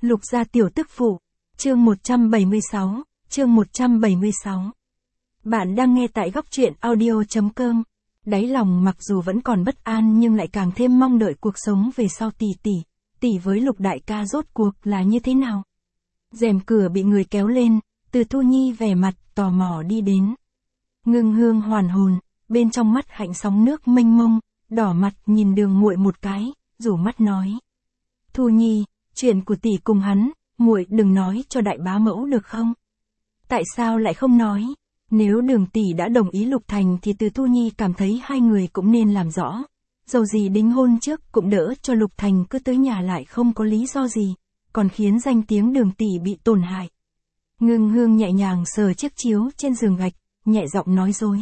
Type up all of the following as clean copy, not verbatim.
Lục gia tiểu tức phụ. Chương 176, chương 176. Bạn đang nghe tại góc truyện audio.com. Đáy lòng mặc dù vẫn còn bất an nhưng lại càng thêm mong đợi cuộc sống về sau tỷ với Lục đại ca rốt cuộc là như thế nào. Rèm cửa bị người kéo lên, Từ Thu Nhi vẻ mặt tò mò đi đến. Ngưng Hương hoàn hồn, bên trong mắt hạnh sóng nước mênh mông, đỏ mặt nhìn Đường muội một cái, rủ mắt nói: "Thu Nhi, chuyện của tỷ cùng hắn, muội đừng nói cho đại bá mẫu được không?" "Tại sao lại không nói? Nếu Đường tỷ đã đồng ý Lục Thành thì Từ Thu Nhi cảm thấy hai người cũng nên làm rõ. Dầu gì đính hôn trước cũng đỡ cho Lục Thành cứ tới nhà lại không có lý do gì, còn khiến danh tiếng Đường tỷ bị tổn hại." Ngưng Hương nhẹ nhàng sờ chiếc chiếu trên giường gạch, nhẹ giọng nói dối: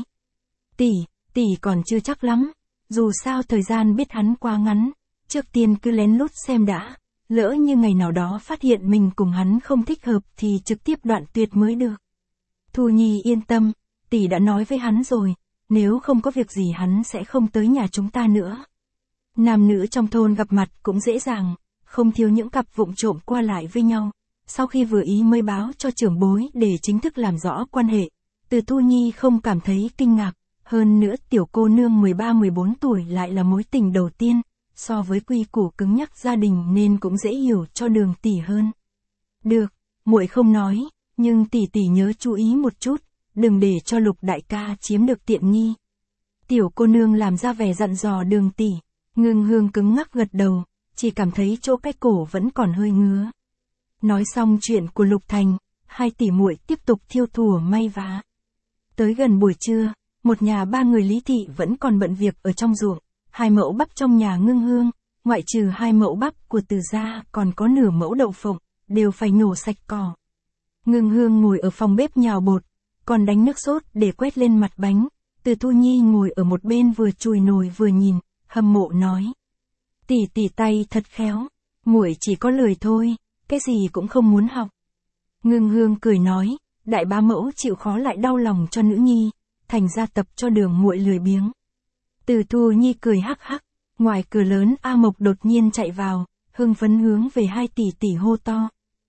Tỷ còn chưa chắc lắm, dù sao thời gian biết hắn quá ngắn, trước tiên cứ lén lút xem đã, lỡ như ngày nào đó phát hiện mình cùng hắn không thích hợp thì trực tiếp đoạn tuyệt mới được." "Thu Nhi yên tâm, tỷ đã nói với hắn rồi, nếu không có việc gì hắn sẽ không tới nhà chúng ta nữa." Nam nữ trong thôn gặp mặt cũng dễ dàng, không thiếu những cặp vụng trộm qua lại với nhau, sau khi vừa ý mới báo cho trưởng bối để chính thức làm rõ quan hệ. Từ Thu Nhi không cảm thấy kinh ngạc, hơn nữa tiểu cô nương 13-14 tuổi lại là mối tình đầu tiên, so với quy củ cứng nhắc gia đình nên cũng dễ hiểu cho Đường tỷ hơn. "Được, muội không nói, nhưng tỷ nhớ chú ý một chút, đừng để cho Lục đại ca chiếm được tiện nghi." Tiểu cô nương làm ra vẻ dặn dò Đường tỷ. Ngưng Hương cứng ngắc gật đầu, chỉ cảm thấy chỗ cái cổ vẫn còn hơi ngứa. Nói xong chuyện của Lục Thành, hai tỷ muội tiếp tục thiêu thùa may vá. Tới gần buổi trưa, một nhà ba người Lý thị vẫn còn bận việc ở trong ruộng, 2 mẫu bắp trong nhà Ngưng Hương, ngoại trừ 2 mẫu bắp của Từ gia còn có nửa mẫu đậu phộng, đều phải nhổ sạch cỏ. Ngưng Hương ngồi ở phòng bếp nhào bột, còn đánh nước sốt để quét lên mặt bánh. Từ Thu Nhi ngồi ở một bên vừa chùi nồi vừa nhìn, hâm mộ nói: Tỷ tay thật khéo, muội chỉ có lời thôi, cái gì cũng không muốn học." Ngưng Hương cười nói: "Đại bá mẫu chịu khó lại đau lòng cho nữ nhi, thành ra tập cho Đường muội lười biếng." Từ Thu Nhi cười hắc hắc, ngoài cửa lớn A Mộc đột nhiên chạy vào, hưng phấn hướng về hai tỷ hô to: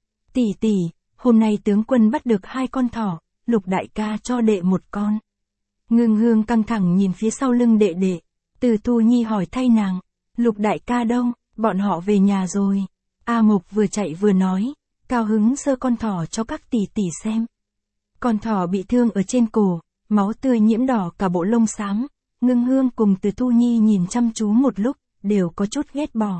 Tỷ, hôm nay tướng quân bắt được 2 con thỏ, Lục đại ca cho đệ 1 con." Ngưng Hương căng thẳng nhìn phía sau lưng đệ. Từ Thu Nhi hỏi thay nàng: "Lục đại ca đâu?" "Bọn họ về nhà rồi." A Mộc vừa chạy vừa nói, cao hứng giơ con thỏ cho các tỷ xem. Con thỏ bị thương ở trên cổ, máu tươi nhiễm đỏ cả bộ lông xám. Ngưng Hương cùng Từ Thu Nhi nhìn chăm chú một lúc, đều có chút ghét bỏ.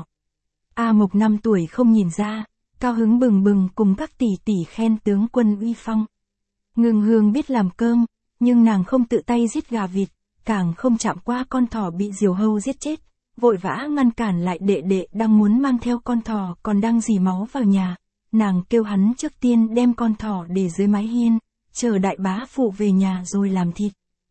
A Mộc 5 tuổi không nhìn ra, cao hứng bừng cùng các tỷ khen tướng quân uy phong. Ngưng Hương biết làm cơm, nhưng nàng không tự tay giết gà vịt, càng không chạm qua con thỏ bị diều hâu giết chết, vội vã ngăn cản lại đệ đang muốn mang theo con thỏ còn đang rỉ máu vào nhà. Nàng kêu hắn trước tiên đem con thỏ để dưới mái hiên, chờ đại bá phụ về nhà rồi làm thịt.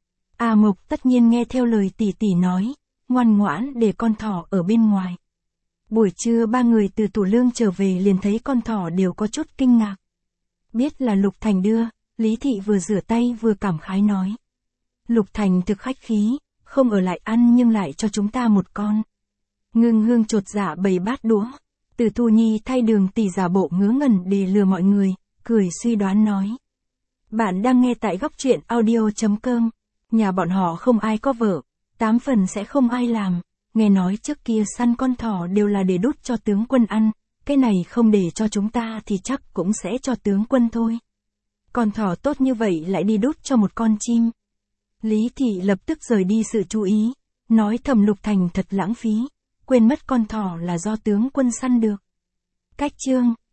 A Mộc tất nhiên nghe theo lời tỷ nói, ngoan ngoãn để con thỏ ở bên ngoài. Buổi trưa 3 người từ Tủ Lương trở về liền thấy con thỏ đều có chút kinh ngạc. Biết là Lục Thành đưa, Lý thị vừa rửa tay vừa cảm khái nói: "Lục Thành thực khách khí, không ở lại ăn nhưng lại cho chúng ta 1 con." Ngưng Hương chột dạ bày bát đũa. Từ Thu Nhi thay Đường tỷ giả bộ ngớ ngẩn để lừa mọi người, cười suy đoán nói: "Bạn đang nghe tại góc truyện audio.com. Nhà bọn họ không ai có vợ, 8 phần sẽ không ai làm. Nghe nói trước kia săn con thỏ đều là để đút cho tướng quân ăn, cái này không để cho chúng ta thì chắc cũng sẽ cho tướng quân thôi. Con thỏ tốt như vậy lại đi đút cho 1 con chim." Lý thị lập tức rời đi sự chú ý, nói thầm Lục Thành thật lãng phí, quên mất con thỏ là do tướng quân săn được. Cách chương